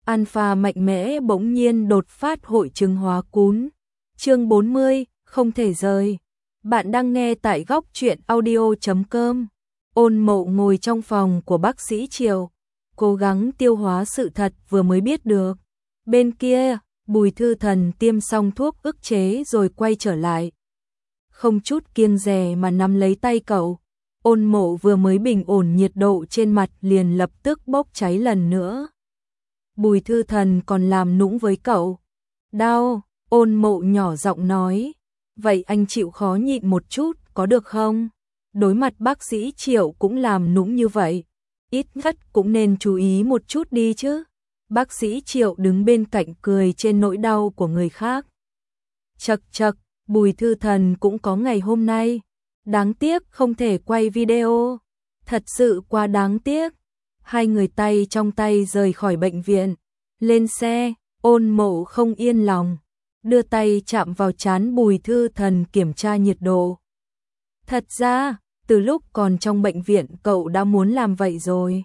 Alpha mạnh mẽ bỗng nhiên đột phát hội chứng hóa cún. Chương 40, không thể rời. Bạn đang nghe tại góc truyện audio.com. Ôn Mộ ngồi trong phòng của bác sĩ Triệu, cố gắng tiêu hóa sự thật vừa mới biết được. Bên kia, Bùi Thư Thần tiêm xong thuốc ức chế rồi quay trở lại. Không chút kiêng dè mà nắm lấy tay cậu. Ôn Mộ vừa mới bình ổn nhiệt độ trên mặt liền lập tức bốc cháy lần nữa. Bùi Thư Thần còn làm nũng với cậu. Đau, Ôn Mộ nhỏ giọng nói. Vậy anh chịu khó nhịn một chút, có được không? Đối mặt bác sĩ Triệu cũng làm nũng như vậy. Ít nhất cũng nên chú ý một chút đi chứ. Bác sĩ Triệu đứng bên cạnh cười trên nỗi đau của người khác. Chậc chậc, Bùi Thư Thần cũng có ngày hôm nay. Đáng tiếc không thể quay video. Thật sự quá đáng tiếc. Hai người tay trong tay rời khỏi bệnh viện. Lên xe, Ôn Mộ không yên lòng. Đưa tay chạm vào trán Bùi Thư Thần kiểm tra nhiệt độ. Thật ra, từ lúc còn trong bệnh viện cậu đã muốn làm vậy rồi.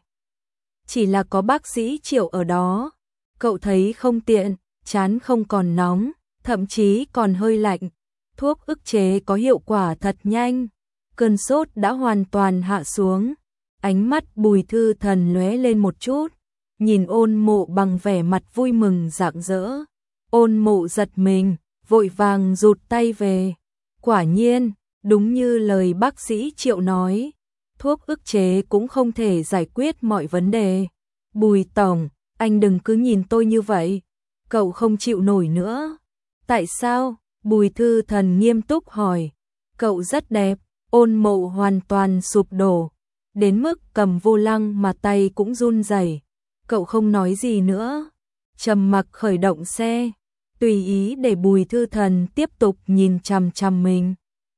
Chỉ là có bác sĩ Triệu ở đó. Cậu thấy không tiện, trán không còn nóng, thậm chí còn hơi lạnh. Thuốc ức chế có hiệu quả thật nhanh. Cơn sốt đã hoàn toàn hạ xuống. Ánh mắt Bùi Thư Thần lóe lên một chút, nhìn Ôn Mộ bằng vẻ mặt vui mừng rạng rỡ. Ôn Mộ giật mình, vội vàng rụt tay về. Quả nhiên, đúng như lời bác sĩ Triệu nói, thuốc ức chế cũng không thể giải quyết mọi vấn đề. Bùi tổng, anh đừng cứ nhìn tôi như vậy, cậu không chịu nổi nữa. Tại sao? Bùi Thư Thần nghiêm túc hỏi. Cậu rất đẹp. Ôn Mộ hoàn toàn sụp đổ, đến mức cầm vô lăng mà tay cũng run rẩy. Cậu không nói gì nữa, trầm mặc khởi động xe, tùy ý để Bùi Thư Thần tiếp tục nhìn chằm chằm mình.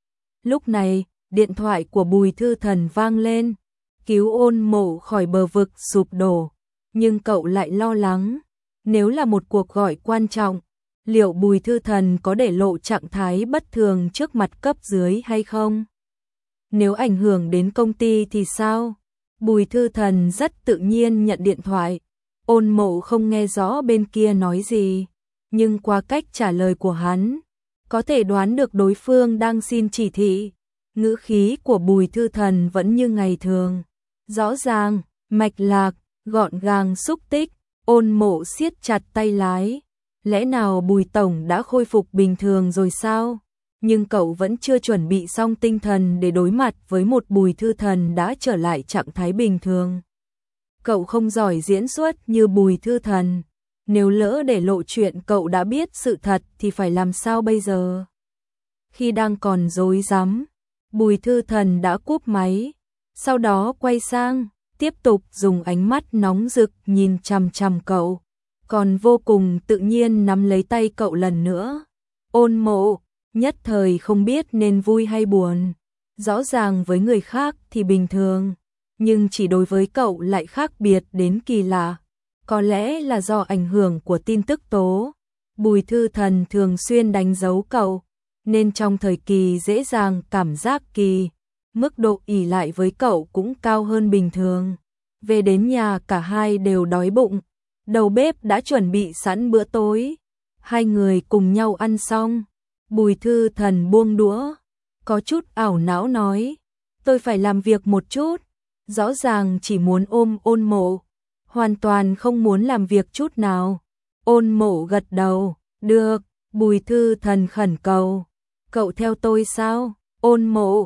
Lúc này, điện thoại của Bùi Thư Thần vang lên, cứu Ôn Mộ khỏi bờ vực sụp đổ, nhưng cậu lại lo lắng, nếu là một cuộc gọi quan trọng, liệu Bùi Thư Thần có để lộ trạng thái bất thường trước mặt cấp dưới hay không? Nếu ảnh hưởng đến công ty thì sao? Bùi Thư Thần rất tự nhiên nhận điện thoại. Ôn Mộ không nghe rõ bên kia nói gì, nhưng qua cách trả lời của hắn, có thể đoán được đối phương đang xin chỉ thị. Ngữ khí của Bùi Thư Thần vẫn như ngày thường. Rõ ràng, mạch lạc, gọn gàng xúc tích. Ôn Mộ siết chặt tay lái. Lẽ nào Bùi tổng đã khôi phục bình thường rồi sao? Nhưng cậu vẫn chưa chuẩn bị xong tinh thần để đối mặt với một Bùi Thư Thần đã trở lại trạng thái bình thường. Cậu không giỏi diễn xuất như Bùi Thư Thần. Nếu lỡ để lộ chuyện cậu đã biết sự thật thì phải làm sao bây giờ? Khi đang còn rối rắm, Bùi Thư Thần đã cúp máy, sau đó quay sang, tiếp tục dùng ánh mắt nóng rực nhìn chằm chằm cậu, còn vô cùng tự nhiên nắm lấy tay cậu lần nữa. Ôn Mộ nhất thời không biết nên vui hay buồn. Rõ ràng với người khác thì bình thường, nhưng chỉ đối với cậu lại khác biệt đến kỳ lạ. Có lẽ là do ảnh hưởng của tin tức tố. Bùi Thư Thần thường xuyên đánh dấu cậu, nên trong thời kỳ dễ dàng cảm giác kỳ, mức độ ỷ lại với cậu cũng cao hơn bình thường. Về đến nhà cả hai đều đói bụng, đầu bếp đã chuẩn bị sẵn bữa tối. Hai người cùng nhau ăn xong, Bùi Thư Thần buông đũa, có chút ảo não nói, tôi phải làm việc một chút. Rõ ràng chỉ muốn ôm Ôn Mộ, hoàn toàn không muốn làm việc chút nào. Ôn Mộ gật đầu, được. Bùi Thư Thần khẩn cầu, cậu theo tôi sao? Ôn Mộ,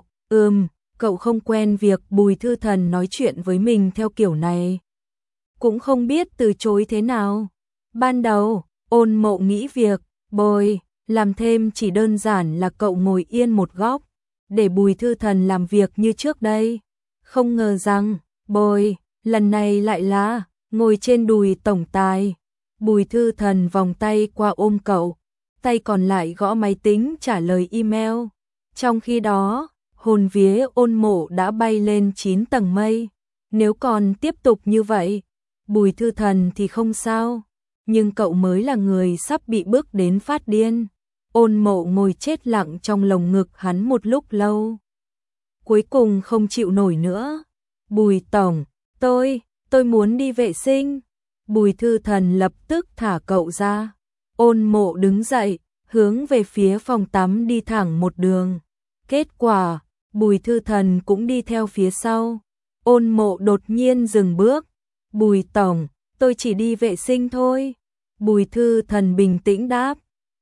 cậu không quen việc Bùi Thư Thần nói chuyện với mình theo kiểu này, cũng không biết từ chối thế nào. Ban đầu, Ôn Mộ nghĩ việc bồi làm thêm chỉ đơn giản là cậu ngồi yên một góc, để Bùi Thư Thần làm việc như trước đây. Không ngờ rằng, bồi, lần này lại là ngồi trên đùi tổng tài. Bùi Thư Thần vòng tay qua ôm cậu, tay còn lại gõ máy tính trả lời email. Trong khi đó, hồn vía Ôn Mộ đã bay lên 9 tầng mây. Nếu còn tiếp tục như vậy, Bùi Thư Thần thì không sao, nhưng cậu mới là người sắp bị bước đến phát điên. Ôn Mộ ngồi chết lặng trong lồng ngực hắn một lúc lâu. Cuối cùng không chịu nổi nữa. Bùi tổng, tôi muốn đi vệ sinh. Bùi Thư Thần lập tức thả cậu ra. Ôn Mộ đứng dậy, hướng về phía phòng tắm đi thẳng một đường. Kết quả, Bùi Thư Thần cũng đi theo phía sau. Ôn Mộ đột nhiên dừng bước. Bùi tổng, tôi chỉ đi vệ sinh thôi. Bùi Thư Thần bình tĩnh đáp.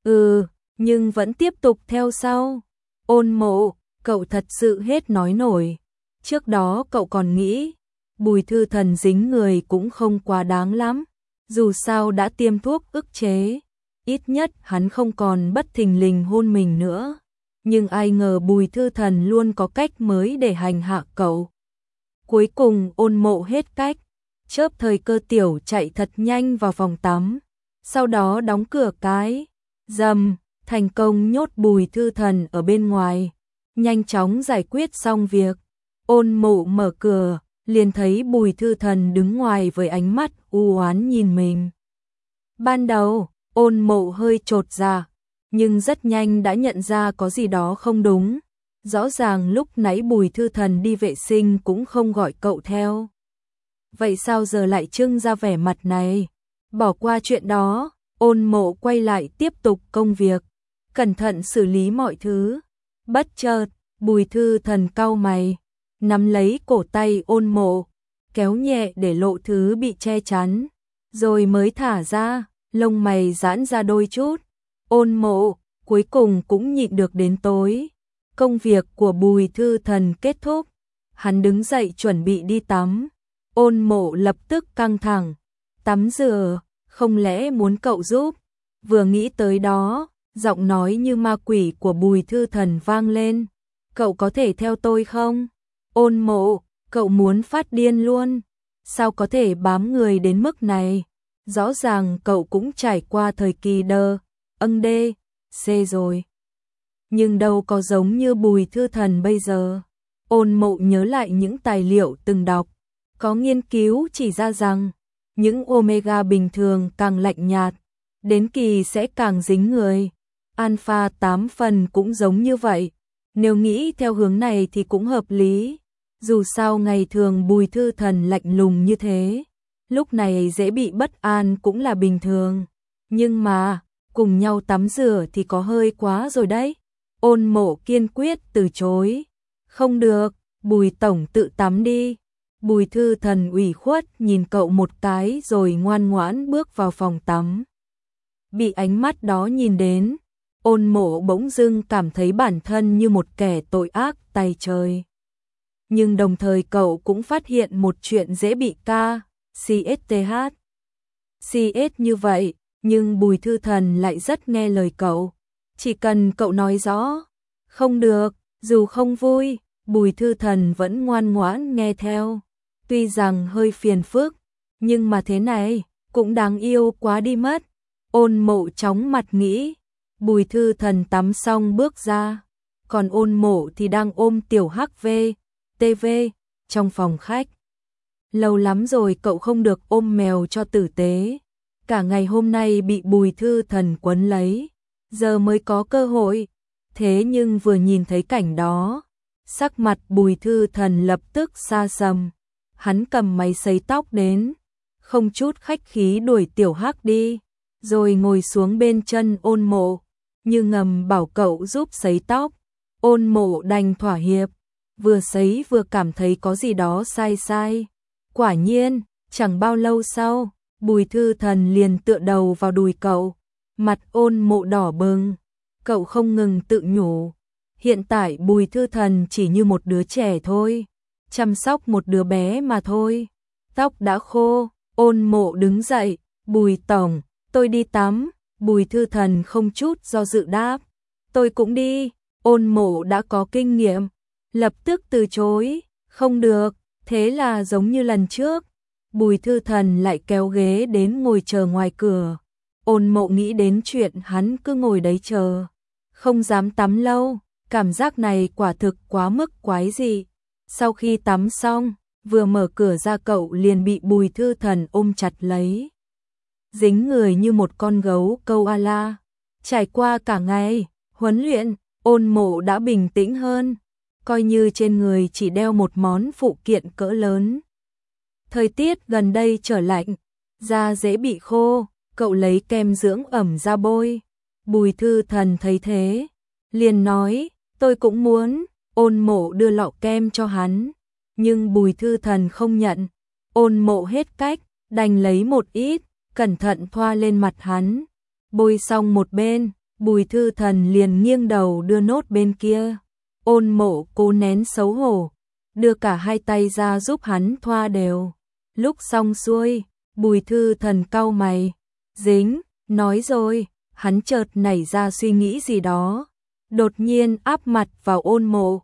Nhưng vẫn tiếp tục theo sau. Ôn Mộ, cậu thật sự hết nói nổi. Trước đó cậu còn nghĩ, Bùi Thư Thần dính người cũng không quá đáng lắm. Dù sao đã tiêm thuốc ức chế, ít nhất hắn không còn bất thình lình hôn mình nữa. Nhưng ai ngờ Bùi Thư Thần luôn có cách mới để hành hạ cậu. Cuối cùng Ôn Mộ hết cách, chớp thời cơ tiểu chạy thật nhanh vào phòng tắm, sau đó đóng cửa cái, rầm, thành công nhốt Bùi Thư Thần ở bên ngoài, nhanh chóng giải quyết xong việc. Ôn Mộ mở cửa, liền thấy Bùi Thư Thần đứng ngoài với ánh mắt u oán nhìn mình. Ban đầu, Ôn Mộ hơi chột dạ, nhưng rất nhanh đã nhận ra có gì đó không đúng. Rõ ràng lúc nãy Bùi Thư Thần đi vệ sinh cũng không gọi cậu theo. Vậy sao giờ lại trưng ra vẻ mặt này? Bỏ qua chuyện đó, Ôn Mộ quay lại tiếp tục công việc, cẩn thận xử lý mọi thứ. Bất chợt, Bùi Thư Thần cau mày, nắm lấy cổ tay Ôn Mộ, kéo nhẹ để lộ thứ bị che chắn, rồi mới thả ra, lông mày giãn ra đôi chút. Ôn Mộ, cuối cùng cũng nhịn được đến tối. Công việc của Bùi Thư Thần kết thúc, hắn đứng dậy chuẩn bị đi tắm. Ôn Mộ lập tức căng thẳng, tắm rửa, không lẽ muốn cậu giúp? Vừa nghĩ tới đó, giọng nói như ma quỷ của Bùi Thư Thần vang lên. Cậu có thể theo tôi không? Ôn Mộ, cậu muốn phát điên luôn. Sao có thể bám người đến mức này? Rõ ràng cậu cũng trải qua thời kỳ đê, C rồi. Nhưng đâu có giống như Bùi Thư Thần bây giờ. Ôn Mộ nhớ lại những tài liệu từng đọc. Có nghiên cứu chỉ ra rằng, những omega bình thường càng lạnh nhạt, đến kỳ sẽ càng dính người. Alpha 8 phần cũng giống như vậy. Nếu nghĩ theo hướng này thì cũng hợp lý. Dù sao ngày thường Bùi Thư Thần lạnh lùng như thế, lúc này dễ bị bất an cũng là bình thường. Nhưng mà, cùng nhau tắm rửa thì có hơi quá rồi đấy. Ôn Mộ kiên quyết từ chối. Không được, Bùi tổng tự tắm đi. Bùi Thư Thần ủy khuất nhìn cậu một cái rồi ngoan ngoãn bước vào phòng tắm. Bị ánh mắt đó nhìn đến, Ôn Mộ bỗng dưng cảm thấy bản thân như một kẻ tội ác tày trời. Nhưng đồng thời cậu cũng phát hiện một chuyện dễ bị CS như vậy, nhưng Bùi Thư Thần lại rất nghe lời cậu. Chỉ cần cậu nói rõ, không được, dù không vui, Bùi Thư Thần vẫn ngoan ngoãn nghe theo. Tuy rằng hơi phiền phức, nhưng mà thế này, cũng đáng yêu quá đi mất. Ôn Mộ chóng mặt nghĩ. Bùi Thư Thần tắm xong bước ra, còn Ôn Mộ thì đang ôm tiểu HV, TV, trong phòng khách. Lâu lắm rồi cậu không được ôm mèo cho tử tế. Cả ngày hôm nay bị Bùi Thư Thần quấn lấy, giờ mới có cơ hội. Thế nhưng vừa nhìn thấy cảnh đó, sắc mặt Bùi Thư Thần lập tức xa sầm. Hắn cầm máy sấy tóc đến, không chút khách khí đuổi tiểu hắc đi, rồi ngồi xuống bên chân Ôn Mộ, như ngầm bảo cậu giúp sấy tóc. Ôn Mộ đành thỏa hiệp, vừa sấy vừa cảm thấy có gì đó sai sai. Quả nhiên, chẳng bao lâu sau, Bùi Thư Thần liền tựa đầu vào đùi cậu, mặt Ôn Mộ đỏ bừng. Cậu không ngừng tự nhủ, hiện tại Bùi Thư Thần chỉ như một đứa trẻ thôi, chăm sóc một đứa bé mà thôi. Tóc đã khô, Ôn Mộ đứng dậy, Bùi tổng, tôi đi tắm. Bùi Thư Thần không chút do dự đáp, tôi cũng đi. Ôn Mộ đã có kinh nghiệm, lập tức từ chối, không được. Thế là giống như lần trước, Bùi Thư Thần lại kéo ghế đến ngồi chờ ngoài cửa. Ôn Mộ nghĩ đến chuyện hắn cứ ngồi đấy chờ, không dám tắm lâu, cảm giác này quả thực quá mức quái dị. Sau khi tắm xong, vừa mở cửa ra cậu liền bị Bùi Thư Thần ôm chặt lấy, dính người như một con gấu câu ala. Trải qua cả ngày huấn luyện, Ôn Mộ đã bình tĩnh hơn, coi như trên người chỉ đeo một món phụ kiện cỡ lớn. Thời tiết gần đây trở lạnh, da dễ bị khô, cậu lấy kem dưỡng ẩm ra bôi. Bùi Thư Thần thấy thế, liền nói, tôi cũng muốn. Ôn Mộ đưa lọ kem cho hắn, nhưng Bùi Thư Thần không nhận. Ôn Mộ hết cách, đành lấy một ít, cẩn thận thoa lên mặt hắn. Bôi xong một bên, Bùi Thư Thần liền nghiêng đầu đưa nốt bên kia. Ôn Mộ cố nén xấu hổ, đưa cả hai tay ra giúp hắn thoa đều. Lúc xong xuôi, Bùi Thư Thần cau mày, dính, nói rồi, hắn chợt nảy ra suy nghĩ gì đó. Đột nhiên áp mặt vào Ôn Mộ,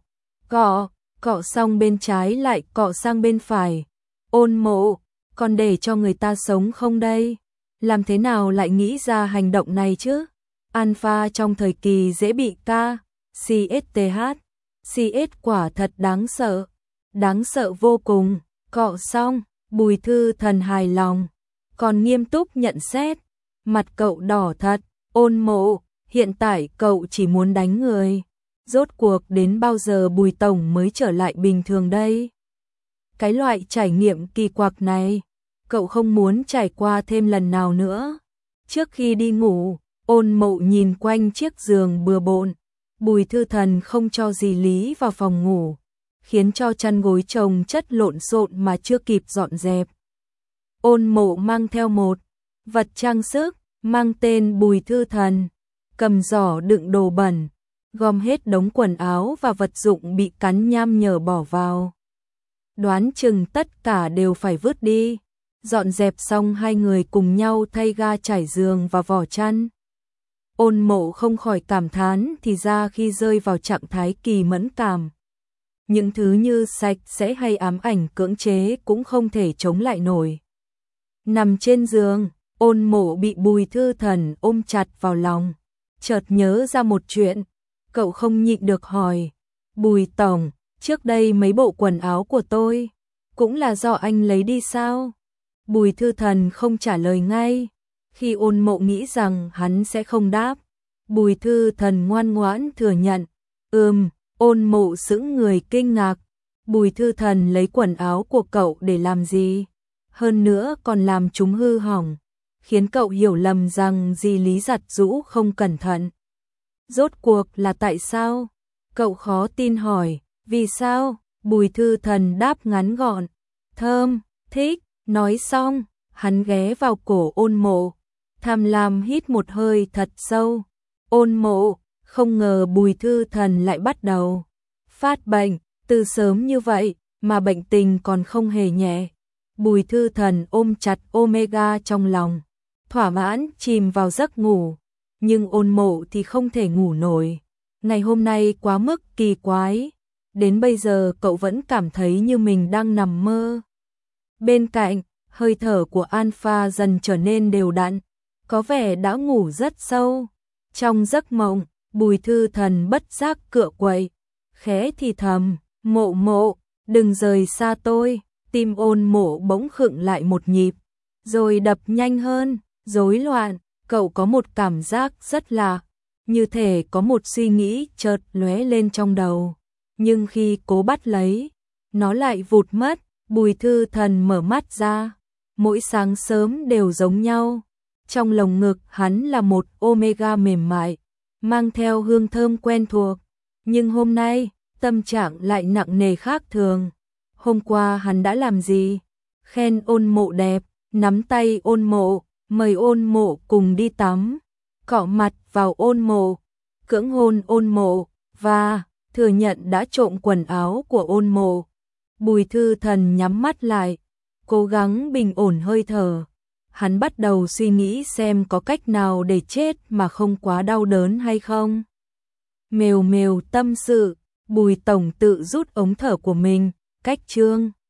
cọ xong bên trái lại cọ sang bên phải. Ôn Mộ, còn để cho người ta sống không đây? Làm thế nào lại nghĩ ra hành động này chứ? Alpha trong thời kỳ dễ bị CSTH. CS quả thật đáng sợ vô cùng. Cọ xong, Bùi Thư Thần hài lòng, còn nghiêm túc nhận xét. Mặt cậu đỏ thật. Ôn Mộ, hiện tại cậu chỉ muốn đánh người. Rốt cuộc đến bao giờ Bùi Tổng mới trở lại bình thường đây? Cái loại trải nghiệm kỳ quặc này, cậu không muốn trải qua thêm lần nào nữa. Trước khi đi ngủ, Ôn Mộ nhìn quanh chiếc giường bừa bộn. Bùi Thư Thần không cho dì Lý vào phòng ngủ, khiến cho chăn gối chồng chất lộn xộn mà chưa kịp dọn dẹp. Ôn Mộ mang theo một vật trang sức, mang tên Bùi Thư Thần, cầm giỏ đựng đồ bẩn, gom hết đống quần áo và vật dụng bị cắn nham nhở bỏ vào. Đoán chừng tất cả đều phải vứt đi. Dọn dẹp xong hai người cùng nhau thay ga trải giường và vỏ chăn. Ôn Mộ không khỏi cảm thán thì ra khi rơi vào trạng thái kỳ mẫn cảm, những thứ như sạch sẽ hay ám ảnh cưỡng chế cũng không thể chống lại nổi. Nằm trên giường, Ôn Mộ bị Bùi Thư Thần ôm chặt vào lòng, chợt nhớ ra một chuyện, cậu không nhịn được hỏi, Bùi Tổng, trước đây mấy bộ quần áo của tôi, cũng là do anh lấy đi sao? Bùi Thư Thần không trả lời ngay, khi Ôn Mộ nghĩ rằng hắn sẽ không đáp. Bùi Thư Thần ngoan ngoãn thừa nhận, Ôn Mộ sững người kinh ngạc, Bùi Thư Thần lấy quần áo của cậu để làm gì? Hơn nữa còn làm chúng hư hỏng, khiến cậu hiểu lầm rằng dì Lý giặt giũ không cẩn thận. Rốt cuộc là tại sao? Cậu khó tin hỏi, vì sao? Bùi Thư Thần đáp ngắn gọn, thơm, thích. Nói xong, hắn ghé vào cổ Ôn Mộ, tham lam hít một hơi thật sâu. Ôn Mộ, không ngờ Bùi Thư Thần lại bắt đầu phát bệnh, từ sớm như vậy mà bệnh tình còn không hề nhẹ. Bùi Thư Thần ôm chặt Omega trong lòng, thỏa mãn chìm vào giấc ngủ, nhưng Ôn Mộ thì không thể ngủ nổi. Ngày hôm nay quá mức kỳ quái, đến bây giờ cậu vẫn cảm thấy như mình đang nằm mơ. Bên cạnh, hơi thở của Alpha dần trở nên đều đặn, có vẻ đã ngủ rất sâu. Trong giấc mộng, Bùi Thư Thần bất giác cựa quậy, khẽ thì thầm, Mộ Mộ, đừng rời xa tôi. Tim Ôn Mộ bỗng khựng lại một nhịp, rồi đập nhanh hơn, rối loạn. Cậu có một cảm giác rất lạ, như thể có một suy nghĩ chợt lóe lên trong đầu, nhưng khi cố bắt lấy, nó lại vụt mất. Bùi Thư Thần mở mắt ra, mỗi sáng sớm đều giống nhau. Trong lồng ngực hắn là một Omega mềm mại, mang theo hương thơm quen thuộc. Nhưng hôm nay, tâm trạng lại nặng nề khác thường. Hôm qua hắn đã làm gì? Khen Ôn Mộ đẹp, nắm tay Ôn Mộ, mời Ôn Mộ cùng đi tắm, cọ mặt vào Ôn Mộ, cưỡng hôn Ôn Mộ, và thừa nhận đã trộm quần áo của Ôn Mộ. Bùi Thư Thần nhắm mắt lại, cố gắng bình ổn hơi thở. Hắn bắt đầu suy nghĩ xem có cách nào để chết mà không quá đau đớn hay không. Mèo mèo tâm sự, Bùi Tổng tự rút ống thở của mình, cách chương.